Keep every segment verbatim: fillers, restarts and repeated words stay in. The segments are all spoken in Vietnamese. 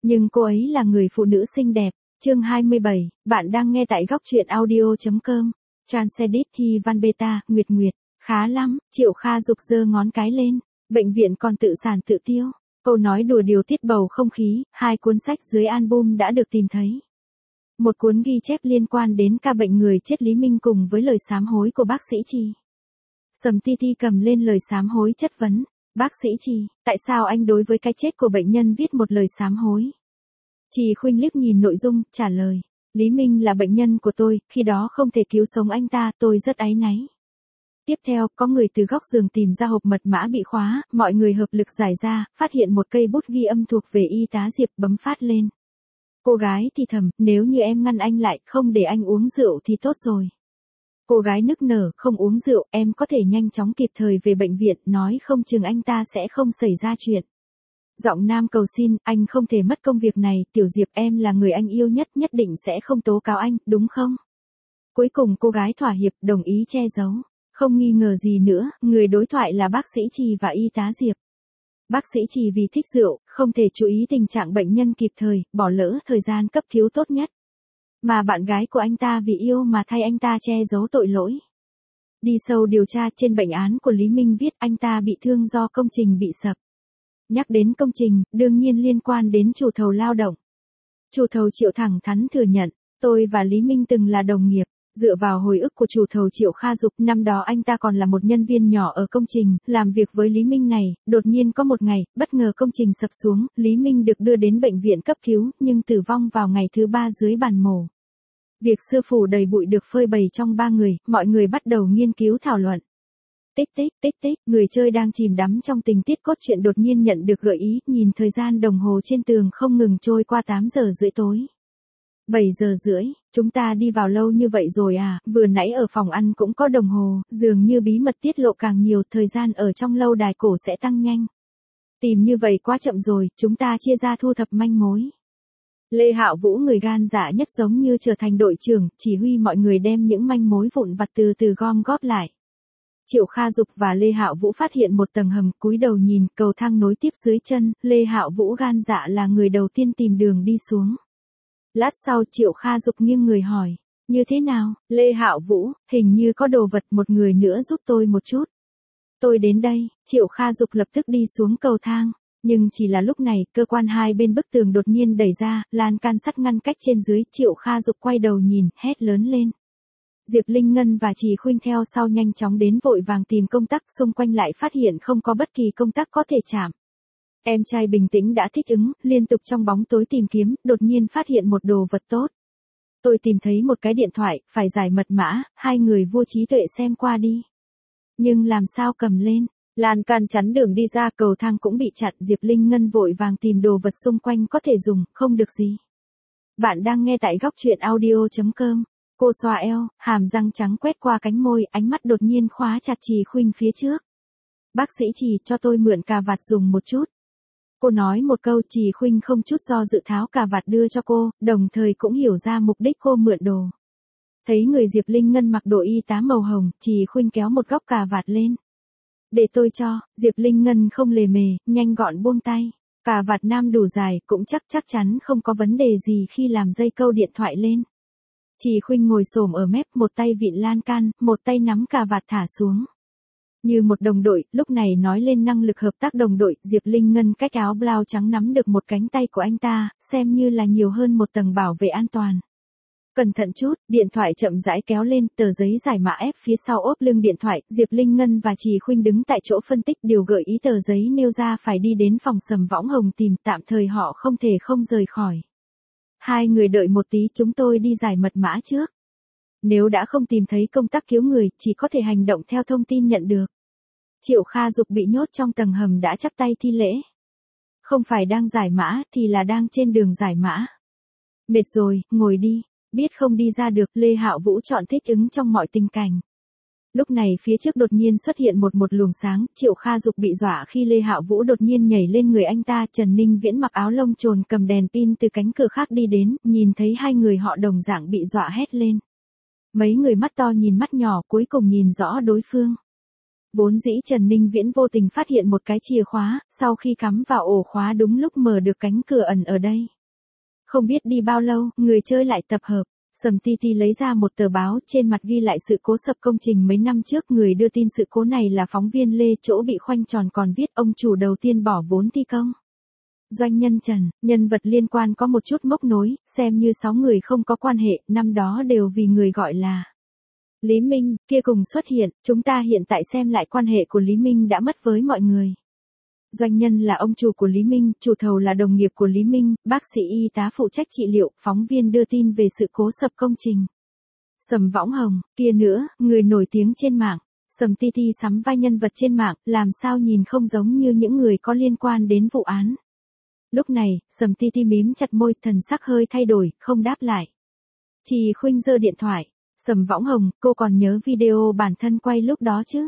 Nhưng cô ấy là người phụ nữ xinh đẹp. Chương hai mươi bảy, bạn đang nghe tại góc truyện audio.com. Transedit Hy Văn Beta, Nguyệt Nguyệt. Khá lắm, Triệu Kha Dục giơ ngón cái lên. Bệnh viện còn tự sản tự tiêu. Câu nói đùa điều tiết bầu không khí, hai cuốn sách dưới album đã được tìm thấy. Một cuốn ghi chép liên quan đến ca bệnh người chết Lý Minh cùng với lời sám hối của bác sĩ Trì. Sầm Ti Ti cầm lên lời sám hối chất vấn. Bác sĩ Trì, tại sao anh đối với cái chết của bệnh nhân viết một lời sám hối? Trì Khuynh liếc nhìn nội dung, trả lời. Lý Minh là bệnh nhân của tôi, khi đó không thể cứu sống anh ta, tôi rất áy náy. Tiếp theo, có người từ góc giường tìm ra hộp mật mã bị khóa, mọi người hợp lực giải ra, phát hiện một cây bút ghi âm thuộc về y tá Diệp, bấm phát lên. Cô gái thì thầm, nếu như em ngăn anh lại, không để anh uống rượu thì tốt rồi. Cô gái nức nở, không uống rượu, em có thể nhanh chóng kịp thời về bệnh viện, nói không chừng anh ta sẽ không xảy ra chuyện. Giọng nam cầu xin, anh không thể mất công việc này, Tiểu Diệp em là người anh yêu nhất, nhất định sẽ không tố cáo anh, đúng không? Cuối cùng cô gái thỏa hiệp, đồng ý che giấu. Không nghi ngờ gì nữa, người đối thoại là bác sĩ Trì và y tá Diệp. Bác sĩ Trì vì thích rượu, không thể chú ý tình trạng bệnh nhân kịp thời, bỏ lỡ thời gian cấp cứu tốt nhất. Mà bạn gái của anh ta vì yêu mà thay anh ta che giấu tội lỗi. Đi sâu điều tra trên bệnh án của Lý Minh viết anh ta bị thương do công trình bị sập. Nhắc đến công trình, đương nhiên liên quan đến chủ thầu lao động. Chủ thầu Triệu thẳng thắn thừa nhận, tôi và Lý Minh từng là đồng nghiệp. Dựa vào hồi ức của chủ thầu Triệu Kha Dục, năm đó anh ta còn là một nhân viên nhỏ ở công trình, làm việc với Lý Minh này, đột nhiên có một ngày, bất ngờ công trình sập xuống, Lý Minh được đưa đến bệnh viện cấp cứu, nhưng tử vong vào ngày thứ ba dưới bàn mổ. Việc xưa phủ đầy bụi được phơi bày trong ba người, mọi người bắt đầu nghiên cứu thảo luận. Tích tích, tích tích, người chơi đang chìm đắm trong tình tiết cốt truyện đột nhiên nhận được gợi ý, nhìn thời gian đồng hồ trên tường không ngừng trôi qua tám giờ rưỡi tối. bảy giờ rưỡi, chúng ta đi vào lâu như vậy rồi à, vừa nãy ở phòng ăn cũng có đồng hồ, dường như bí mật tiết lộ càng nhiều, thời gian ở trong lâu đài cổ sẽ tăng nhanh. Tìm như vậy quá chậm rồi, chúng ta chia ra thu thập manh mối. Lê Hạo Vũ người gan dạ nhất giống như trở thành đội trưởng, chỉ huy mọi người đem những manh mối vụn vặt từ từ gom góp lại. Triệu Kha Dục và Lê Hạo Vũ phát hiện một tầng hầm, cúi đầu nhìn, cầu thang nối tiếp dưới chân, Lê Hạo Vũ gan dạ là người đầu tiên tìm đường đi xuống. Lát sau Triệu Kha Dục nghiêng người hỏi, như thế nào, Lê Hạo Vũ, hình như có đồ vật, một người nữa giúp tôi một chút. Tôi đến đây, Triệu Kha Dục lập tức đi xuống cầu thang, nhưng chỉ là lúc này, cơ quan hai bên bức tường đột nhiên đẩy ra, lan can sắt ngăn cách trên dưới, Triệu Kha Dục quay đầu nhìn, hét lớn lên. Diệp Linh Ngân và Trì Khuynh theo sau nhanh chóng đến vội vàng tìm công tắc, xung quanh lại phát hiện không có bất kỳ công tắc có thể chạm. Em trai bình tĩnh đã thích ứng, liên tục trong bóng tối tìm kiếm, đột nhiên phát hiện một đồ vật tốt. Tôi tìm thấy một cái điện thoại, phải giải mật mã, hai người vô trí tuệ xem qua đi. Nhưng làm sao cầm lên, lan can chắn đường đi ra, cầu thang cũng bị chặn, Diệp Linh Ngân vội vàng tìm đồ vật xung quanh có thể dùng, không được gì. Bạn đang nghe tại góc truyện audio.com. Cô xoa eo, hàm răng trắng quét qua cánh môi, ánh mắt đột nhiên khóa chặt Trì Khuynh phía trước. Bác sĩ Trì, cho tôi mượn cà vạt dùng một chút. Cô nói một câu, Trì Khuynh không chút do dự tháo cà vạt đưa cho cô, đồng thời cũng hiểu ra mục đích cô mượn đồ. Thấy người Diệp Linh Ngân mặc đồ y tá màu hồng, Trì Khuynh kéo một góc cà vạt lên. Để tôi cho, Diệp Linh Ngân không lề mề, nhanh gọn buông tay. Cà vạt nam đủ dài, cũng chắc chắc chắn không có vấn đề gì khi làm dây câu điện thoại lên. Trì Khuynh ngồi xổm ở mép, một tay vịn lan can, một tay nắm cà vạt thả xuống. Như một đồng đội, lúc này nói lên năng lực hợp tác đồng đội, Diệp Linh Ngân cách áo blau trắng nắm được một cánh tay của anh ta, xem như là nhiều hơn một tầng bảo vệ an toàn. Cẩn thận chút, điện thoại chậm rãi kéo lên, tờ giấy giải mã ép phía sau ốp lưng điện thoại, Diệp Linh Ngân và Trì Khuynh đứng tại chỗ phân tích, điều gợi ý tờ giấy nêu ra phải đi đến phòng Sầm Võng Hồng tìm, tạm thời họ không thể không rời khỏi. Hai người đợi một tí, chúng tôi đi giải mật mã trước. Nếu đã không tìm thấy công tắc cứu người, chỉ có thể hành động theo thông tin nhận được. Triệu Kha Dục bị nhốt trong tầng hầm đã chắp tay thi lễ. Không phải đang giải mã, thì là đang trên đường giải mã. Mệt rồi, ngồi đi. Biết không đi ra được, Lê Hạo Vũ chọn thích ứng trong mọi tình cảnh. Lúc này phía trước đột nhiên xuất hiện một một luồng sáng, Triệu Kha Dục bị dọa khi Lê Hạo Vũ đột nhiên nhảy lên người anh ta, Trần Ninh Viễn mặc áo lông trồn cầm đèn pin từ cánh cửa khác đi đến, nhìn thấy hai người họ đồng dạng bị dọa hét lên. Mấy người mắt to nhìn mắt nhỏ, cuối cùng nhìn rõ đối phương. Vốn dĩ Trần Ninh Viễn vô tình phát hiện một cái chìa khóa, sau khi cắm vào ổ khóa đúng lúc mở được cánh cửa ẩn ở đây. Không biết đi bao lâu, người chơi lại tập hợp. Sầm Titi lấy ra một tờ báo, trên mặt ghi lại sự cố sập công trình mấy năm trước. Người đưa tin sự cố này là phóng viên Lê, chỗ bị khoanh tròn còn viết ông chủ đầu tiên bỏ vốn thi công. Doanh nhân Trần, nhân vật liên quan có một chút móc nối, xem như sáu người không có quan hệ, năm đó đều vì người gọi là Lý Minh, kia cùng xuất hiện. Chúng ta hiện tại xem lại quan hệ của Lý Minh đã mất với mọi người. Doanh nhân là ông chủ của Lý Minh, chủ thầu là đồng nghiệp của Lý Minh, bác sĩ y tá phụ trách trị liệu, phóng viên đưa tin về sự cố sập công trình. Sầm Võng Hồng, kia nữa, người nổi tiếng trên mạng. Sầm Titi sắm vai nhân vật trên mạng, làm sao nhìn không giống như những người có liên quan đến vụ án. Lúc này, Sầm Titi mím chặt môi, thần sắc hơi thay đổi, không đáp lại. Trì Khuynh giơ điện thoại. Sầm Võng Hồng, cô còn nhớ video bản thân quay lúc đó chứ?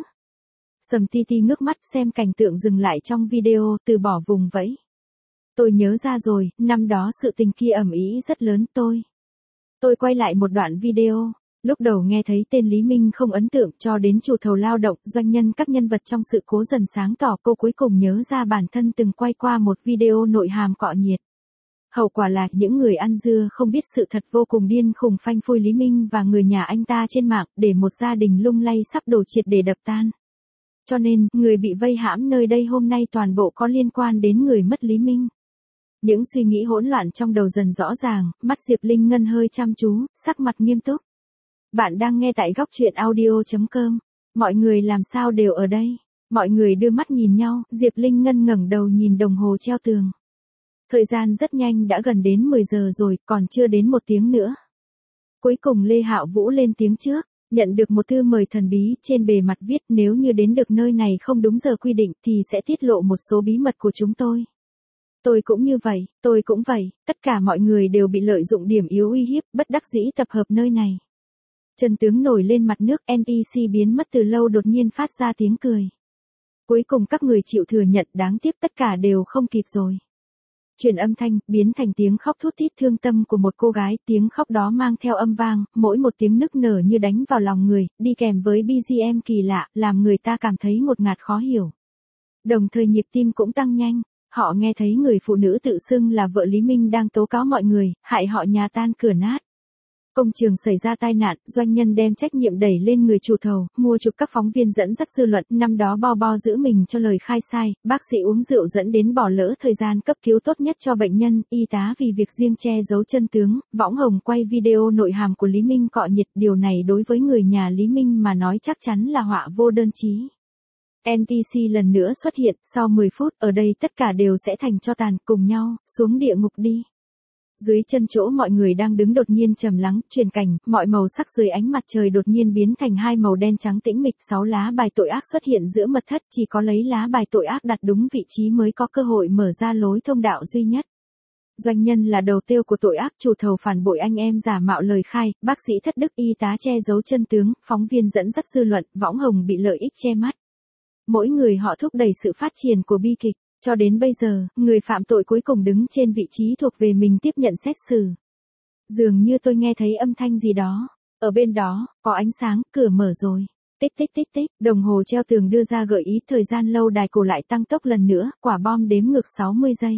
Sầm Titi ngước mắt xem cảnh tượng dừng lại trong video, từ bỏ vùng vẫy. Tôi nhớ ra rồi, năm đó sự tình kia ầm ĩ rất lớn tôi. Tôi quay lại một đoạn video. Lúc đầu nghe thấy tên Lý Minh không ấn tượng, cho đến chủ thầu lao động, doanh nhân các nhân vật trong sự cố dần sáng tỏ, cô cuối cùng nhớ ra bản thân từng quay qua một video nội hàm cọ nhiệt. Hậu quả là những người ăn dưa không biết sự thật vô cùng điên khùng phanh phui Lý Minh và người nhà anh ta trên mạng, để một gia đình lung lay sắp đổ triệt để đập tan. Cho nên, người bị vây hãm nơi đây hôm nay toàn bộ có liên quan đến người mất Lý Minh. Những suy nghĩ hỗn loạn trong đầu dần rõ ràng, mắt Diệp Linh Ngân hơi chăm chú, sắc mặt nghiêm túc. Bạn đang nghe tại góc truyện audio chấm com. Mọi người làm sao đều ở đây? Mọi người đưa mắt nhìn nhau, Diệp Linh Ngân ngẩng đầu nhìn đồng hồ treo tường. Thời gian rất nhanh đã gần đến mười giờ rồi, còn chưa đến một tiếng nữa. Cuối cùng Lê Hạo Vũ lên tiếng trước, nhận được một thư mời thần bí, trên bề mặt viết nếu như đến được nơi này không đúng giờ quy định thì sẽ tiết lộ một số bí mật của chúng tôi. Tôi cũng như vậy, tôi cũng vậy, tất cả mọi người đều bị lợi dụng điểm yếu uy hiếp, bất đắc dĩ tập hợp nơi này. Trần tướng nổi lên mặt nước, en pê xê biến mất từ lâu đột nhiên phát ra tiếng cười. Cuối cùng các người chịu thừa nhận, đáng tiếc tất cả đều không kịp rồi. Chuyển âm thanh, biến thành tiếng khóc thút thít thương tâm của một cô gái, tiếng khóc đó mang theo âm vang, mỗi một tiếng nức nở như đánh vào lòng người, đi kèm với bê giê em kỳ lạ, làm người ta cảm thấy ngột ngạt khó hiểu. Đồng thời nhịp tim cũng tăng nhanh, họ nghe thấy người phụ nữ tự xưng là vợ Lý Minh đang tố cáo mọi người, hại họ nhà tan cửa nát. Công trường xảy ra tai nạn, doanh nhân đem trách nhiệm đẩy lên người chủ thầu, mua chuộc các phóng viên dẫn dắt dư luận, năm đó Bo Bo giữ mình cho lời khai sai, bác sĩ uống rượu dẫn đến bỏ lỡ thời gian cấp cứu tốt nhất cho bệnh nhân, y tá vì việc riêng che giấu chân tướng, Võng Hồng quay video nội hàm của Lý Minh cọ nhiệt, điều này đối với người nhà Lý Minh mà nói chắc chắn là họa vô đơn chí. en pê xê lần nữa xuất hiện, sau mười phút, ở đây tất cả đều sẽ thành tro tàn, cùng nhau, xuống địa ngục đi. Dưới chân chỗ mọi người đang đứng đột nhiên trầm lắng, chuyển cảnh, mọi màu sắc dưới ánh mặt trời đột nhiên biến thành hai màu đen trắng tĩnh mịch, sáu lá bài tội ác xuất hiện giữa mật thất, chỉ có lấy lá bài tội ác đặt đúng vị trí mới có cơ hội mở ra lối thông đạo duy nhất. Doanh nhân là đầu tiêu của tội ác, chủ thầu phản bội anh em giả mạo lời khai, bác sĩ thất đức, y tá che giấu chân tướng, phóng viên dẫn dắt dư luận, Võng Hồng bị lợi ích che mắt. Mỗi người họ thúc đẩy sự phát triển của bi kịch. Cho đến bây giờ, người phạm tội cuối cùng đứng trên vị trí thuộc về mình tiếp nhận xét xử. Dường như tôi nghe thấy âm thanh gì đó. Ở bên đó, có ánh sáng, cửa mở rồi. Tích tích tích tích, đồng hồ treo tường đưa ra gợi ý thời gian lâu đài cổ lại tăng tốc lần nữa, quả bom đếm ngược sáu mươi giây.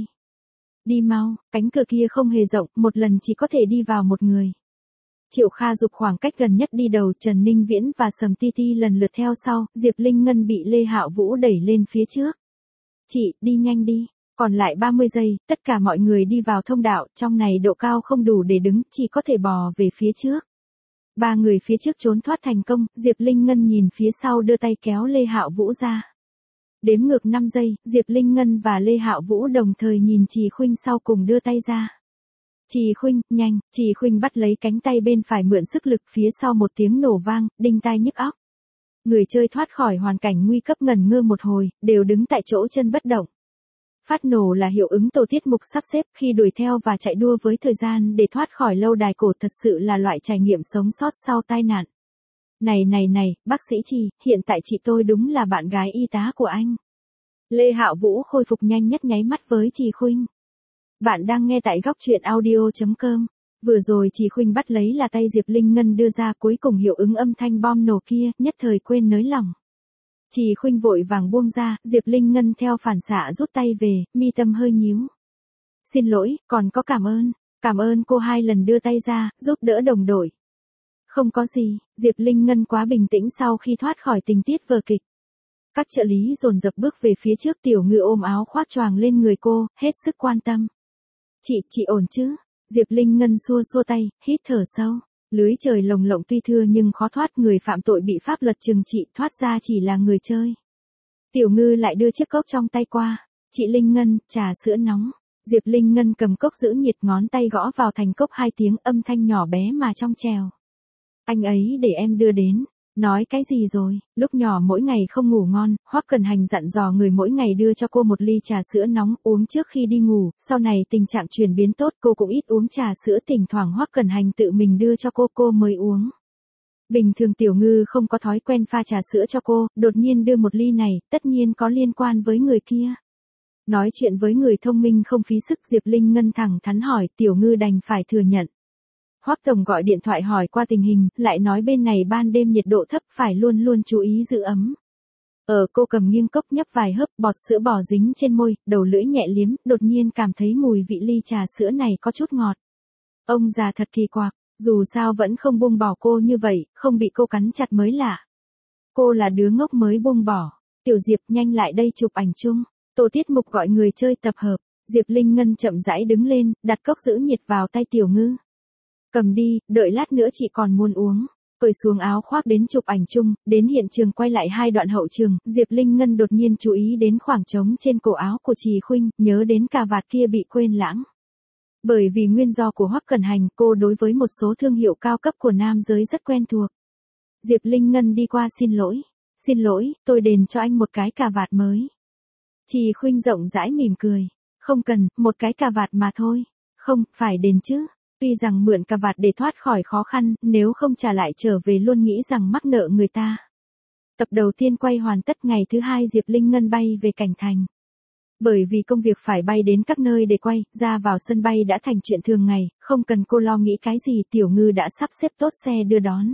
Đi mau, cánh cửa kia không hề rộng, một lần chỉ có thể đi vào một người. Triệu Kha Dục khoảng cách gần nhất đi đầu, Trần Ninh Viễn và Sầm Titi lần lượt theo sau, Diệp Linh Ngân bị Lê Hạo Vũ đẩy lên phía trước. Chị, đi nhanh đi, còn lại ba mươi giây, tất cả mọi người đi vào thông đạo, trong này độ cao không đủ để đứng, chỉ có thể bò về phía trước. Ba người phía trước trốn thoát thành công, Diệp Linh Ngân nhìn phía sau đưa tay kéo Lê Hạo Vũ ra. Đếm ngược năm giây, Diệp Linh Ngân và Lê Hạo Vũ đồng thời nhìn Trì Khuynh sau cùng đưa tay ra. Trì Khuynh, nhanh, Trì Khuynh bắt lấy cánh tay bên phải mượn sức lực, phía sau một tiếng nổ vang, đinh tai nhức óc. Người chơi thoát khỏi hoàn cảnh nguy cấp ngẩn ngơ một hồi, đều đứng tại chỗ chân bất động. Phát nổ là hiệu ứng tổ tiết mục sắp xếp khi đuổi theo và chạy đua với thời gian để thoát khỏi lâu đài cổ, thật sự là loại trải nghiệm sống sót sau tai nạn. Này này này, bác sĩ Trì, hiện tại chị tôi đúng là bạn gái y tá của anh. Lê Hạo Vũ khôi phục nhanh nhất nháy mắt với Trì Khuynh. Bạn đang nghe tại góc truyện audio chấm com. Vừa rồi Trì Khuynh bắt lấy là tay Diệp Linh Ngân đưa ra, cuối cùng hiệu ứng âm thanh bom nổ kia, nhất thời quên nới lỏng. Trì Khuynh vội vàng buông ra, Diệp Linh Ngân theo phản xạ rút tay về, mi tâm hơi nhíu. Xin lỗi, còn có cảm ơn. Cảm ơn cô hai lần đưa tay ra, giúp đỡ đồng đội. Không có gì, Diệp Linh Ngân quá bình tĩnh sau khi thoát khỏi tình tiết vở kịch. Các trợ lý dồn dập bước về phía trước, Tiểu Ngư ôm áo khoác choàng lên người cô, hết sức quan tâm. Chị, chị ổn chứ? Diệp Linh Ngân xua xua tay, hít thở sâu. Lưới trời lồng lộng tuy thưa nhưng khó thoát, người phạm tội bị pháp luật trừng trị, thoát ra chỉ là người chơi. Tiểu Ngư lại đưa chiếc cốc trong tay qua. Chị Linh Ngân, trà sữa nóng. Diệp Linh Ngân cầm cốc giữ nhiệt, ngón tay gõ vào thành cốc hai tiếng, âm thanh nhỏ bé mà trong trèo. Anh ấy để em đưa đến. Nói cái gì rồi? Lúc nhỏ mỗi ngày không ngủ ngon, Hoắc Cẩn Hành dặn dò người mỗi ngày đưa cho cô một ly trà sữa nóng uống trước khi đi ngủ. Sau này tình trạng chuyển biến tốt, cô cũng ít uống trà sữa, thỉnh thoảng Hoắc Cẩn Hành tự mình đưa cho cô, cô mới uống. Bình thường Tiểu Ngư không có thói quen pha trà sữa cho cô, đột nhiên đưa một ly này, tất nhiên có liên quan với người kia. Nói chuyện với người thông minh không phí sức, Diệp Linh Ngân thẳng thắn hỏi, Tiểu Ngư đành phải thừa nhận. Hoắc tổng gọi điện thoại hỏi qua tình hình, lại nói bên này ban đêm nhiệt độ thấp, phải luôn luôn chú ý giữ ấm. Ở cô cầm nghiêng cốc nhấp vài hớp, bọt sữa bò dính trên môi, đầu lưỡi nhẹ liếm, đột nhiên cảm thấy mùi vị ly trà sữa này có chút ngọt. Ông già thật kỳ quặc, dù sao vẫn không buông bỏ cô như vậy, không bị cô cắn chặt mới lạ. Cô là đứa ngốc mới buông bỏ. Tiểu Diệp, nhanh lại đây chụp ảnh chung. Tô Tiết Mục gọi người chơi tập hợp. Diệp Linh Ngân chậm rãi đứng lên, đặt cốc giữ nhiệt vào tay Tiểu Ngư. Cầm đi, đợi lát nữa chị còn muốn uống. Cởi xuống áo khoác đến chụp ảnh chung, đến hiện trường quay lại hai đoạn hậu trường, Diệp Linh Ngân đột nhiên chú ý đến khoảng trống trên cổ áo của Trì Khuynh, nhớ đến cà vạt kia bị quên lãng. Bởi vì nguyên do của Hoắc Cẩn Hành, cô đối với một số thương hiệu cao cấp của nam giới rất quen thuộc. Diệp Linh Ngân đi qua xin lỗi. Xin lỗi, tôi đền cho anh một cái cà vạt mới. Trì Khuynh rộng rãi mỉm cười. Không cần, một cái cà vạt mà thôi. Không, phải đền chứ. Tuy rằng mượn cà vạt để thoát khỏi khó khăn, nếu không trả lại trở về luôn nghĩ rằng mắc nợ người ta. Tập đầu tiên quay hoàn tất, ngày thứ hai Diệp Linh Ngân bay về Cảnh Thành. Bởi vì công việc phải bay đến các nơi để quay, ra vào sân bay đã thành chuyện thường ngày, không cần cô lo nghĩ cái gì, Tiểu Ngư đã sắp xếp tốt xe đưa đón.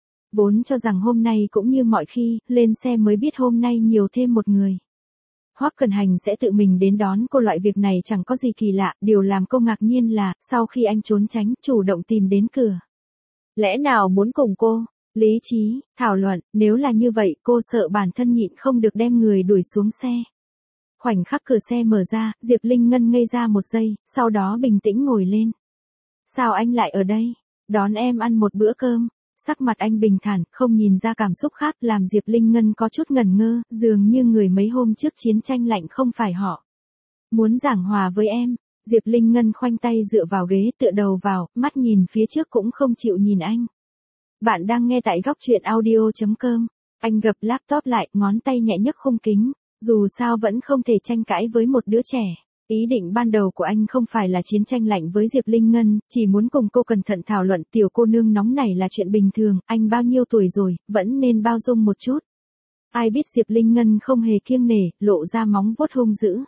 Vốn cho rằng hôm nay cũng như mọi khi, lên xe mới biết hôm nay nhiều thêm một người. Hoắc Cẩn Hành sẽ tự mình đến đón cô, loại việc này chẳng có gì kỳ lạ, điều làm cô ngạc nhiên là, sau khi anh trốn tránh, chủ động tìm đến cửa. Lẽ nào muốn cùng cô? Lý trí, thảo luận, nếu là như vậy, cô sợ bản thân nhịn không được đem người đuổi xuống xe. Khoảnh khắc cửa xe mở ra, Diệp Linh Ngân ngây ra một giây, sau đó bình tĩnh ngồi lên. Sao anh lại ở đây? Đón em ăn một bữa cơm. Sắc mặt anh bình thản, không nhìn ra cảm xúc khác, làm Diệp Linh Ngân có chút ngần ngơ, dường như người mấy hôm trước chiến tranh lạnh không phải họ. Muốn giảng hòa với em. Diệp Linh Ngân khoanh tay dựa vào ghế, tựa đầu vào, mắt nhìn phía trước cũng không chịu nhìn anh. Bạn đang nghe tại góc truyện audio chấm com. Anh gập laptop lại, ngón tay nhẹ nhấc khung kính. Dù sao vẫn không thể tranh cãi với một đứa trẻ. Ý định ban đầu của anh không phải là chiến tranh lạnh với Diệp Linh Ngân, chỉ muốn cùng cô cẩn thận thảo luận, tiểu cô nương nóng này là chuyện bình thường, anh bao nhiêu tuổi rồi, vẫn nên bao dung một chút. Ai biết Diệp Linh Ngân không hề kiêng nể, lộ ra móng vuốt hung dữ.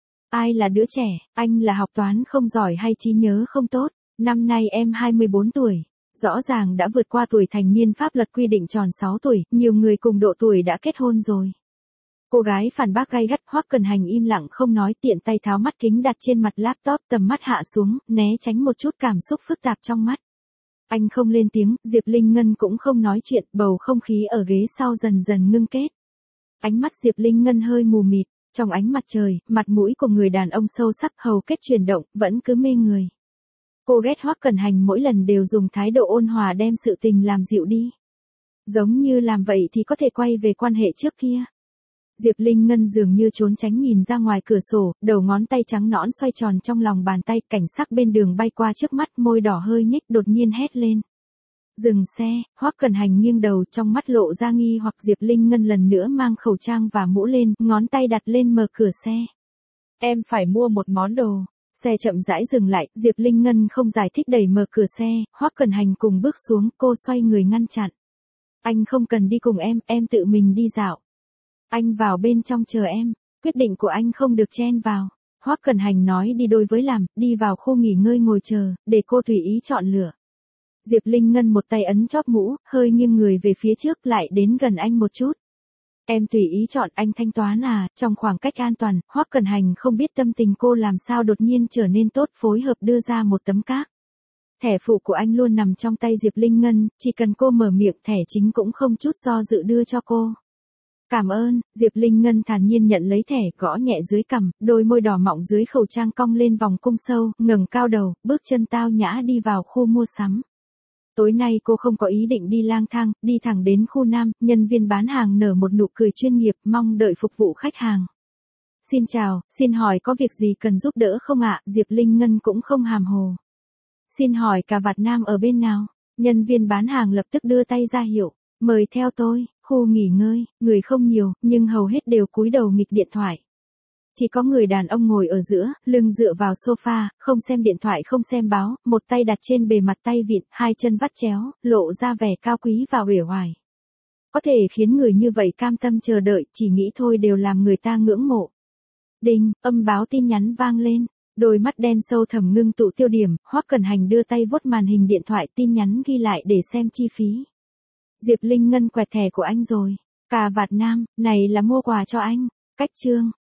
Ai là đứa trẻ, anh là học toán không giỏi hay trí nhớ không tốt, năm nay em hai mươi bốn tuổi. Rõ ràng đã vượt qua tuổi thành niên, pháp luật quy định tròn sáu tuổi, nhiều người cùng độ tuổi đã kết hôn rồi. Cô gái phản bác gay gắt. Hoắc Cẩn Hành im lặng không nói, tiện tay tháo mắt kính đặt trên mặt laptop, tầm mắt hạ xuống, né tránh một chút cảm xúc phức tạp trong mắt. Anh không lên tiếng, Diệp Linh Ngân cũng không nói chuyện, bầu không khí ở ghế sau dần dần ngưng kết. Ánh mắt Diệp Linh Ngân hơi mù mịt, trong ánh mặt trời, mặt mũi của người đàn ông sâu sắc, hầu kết chuyển động, vẫn cứ mê người. Cô ghét Hoắc Cẩn Hành mỗi lần đều dùng thái độ ôn hòa đem sự tình làm dịu đi. Giống như làm vậy thì có thể quay về quan hệ trước kia. Diệp Linh Ngân dường như trốn tránh nhìn ra ngoài cửa sổ, đầu ngón tay trắng nõn xoay tròn trong lòng bàn tay, cảnh sắc bên đường bay qua trước mắt, môi đỏ hơi nhếch, đột nhiên hét lên. Dừng xe. Hoắc Cẩn Hành nghiêng đầu, trong mắt lộ ra nghi hoặc. Diệp Linh Ngân lần nữa mang khẩu trang và mũ lên, ngón tay đặt lên mở cửa xe. Em phải mua một món đồ. Xe chậm rãi dừng lại, Diệp Linh Ngân không giải thích, đẩy mở cửa xe, Hoắc Cẩn Hành cùng bước xuống, cô xoay người ngăn chặn. Anh không cần đi cùng em, em tự mình đi dạo. Anh vào bên trong chờ em, quyết định của anh không được chen vào. Hoắc Cẩn Hành nói đi đôi với làm, đi vào khu nghỉ ngơi ngồi chờ, để cô tùy ý chọn lựa. Diệp Linh Ngân một tay ấn chóp mũ, hơi nghiêng người về phía trước, lại đến gần anh một chút. Em tùy ý chọn anh thanh toán à, trong khoảng cách an toàn, Hoắc Cẩn Hành không biết tâm tình cô làm sao đột nhiên trở nên tốt, phối hợp đưa ra một tấm cát. Thẻ phụ của anh luôn nằm trong tay Diệp Linh Ngân, chỉ cần cô mở miệng thẻ chính cũng không chút do dự đưa cho cô. Cảm ơn, Diệp Linh Ngân thản nhiên nhận lấy thẻ, gõ nhẹ dưới cằm, đôi môi đỏ mọng dưới khẩu trang cong lên vòng cung sâu, ngẩng cao đầu, bước chân tao nhã đi vào khu mua sắm. Tối nay cô không có ý định đi lang thang, đi thẳng đến khu Nam, nhân viên bán hàng nở một nụ cười chuyên nghiệp, mong đợi phục vụ khách hàng. Xin chào, xin hỏi có việc gì cần giúp đỡ không ạ? Diệp Linh Ngân cũng không hàm hồ. Xin hỏi cà vạt nam ở bên nào? Nhân viên bán hàng lập tức đưa tay ra hiệu, mời theo tôi. Khu nghỉ ngơi, người không nhiều, nhưng hầu hết đều cúi đầu nghịch điện thoại. Chỉ có người đàn ông ngồi ở giữa, lưng dựa vào sofa, không xem điện thoại không xem báo, một tay đặt trên bề mặt tay vịn, hai chân vắt chéo, lộ ra vẻ cao quý và uể oải. Có thể khiến người như vậy cam tâm chờ đợi, chỉ nghĩ thôi đều làm người ta ngưỡng mộ. Đinh, âm báo tin nhắn vang lên, đôi mắt đen sâu thẳm ngưng tụ tiêu điểm, Hoắc Cẩn Hành đưa tay vuốt màn hình điện thoại, tin nhắn ghi lại để xem chi phí. Diệp Linh Ngân quẹt thẻ của anh rồi. Cà vạt nam, này là mua quà cho anh. Cách chương.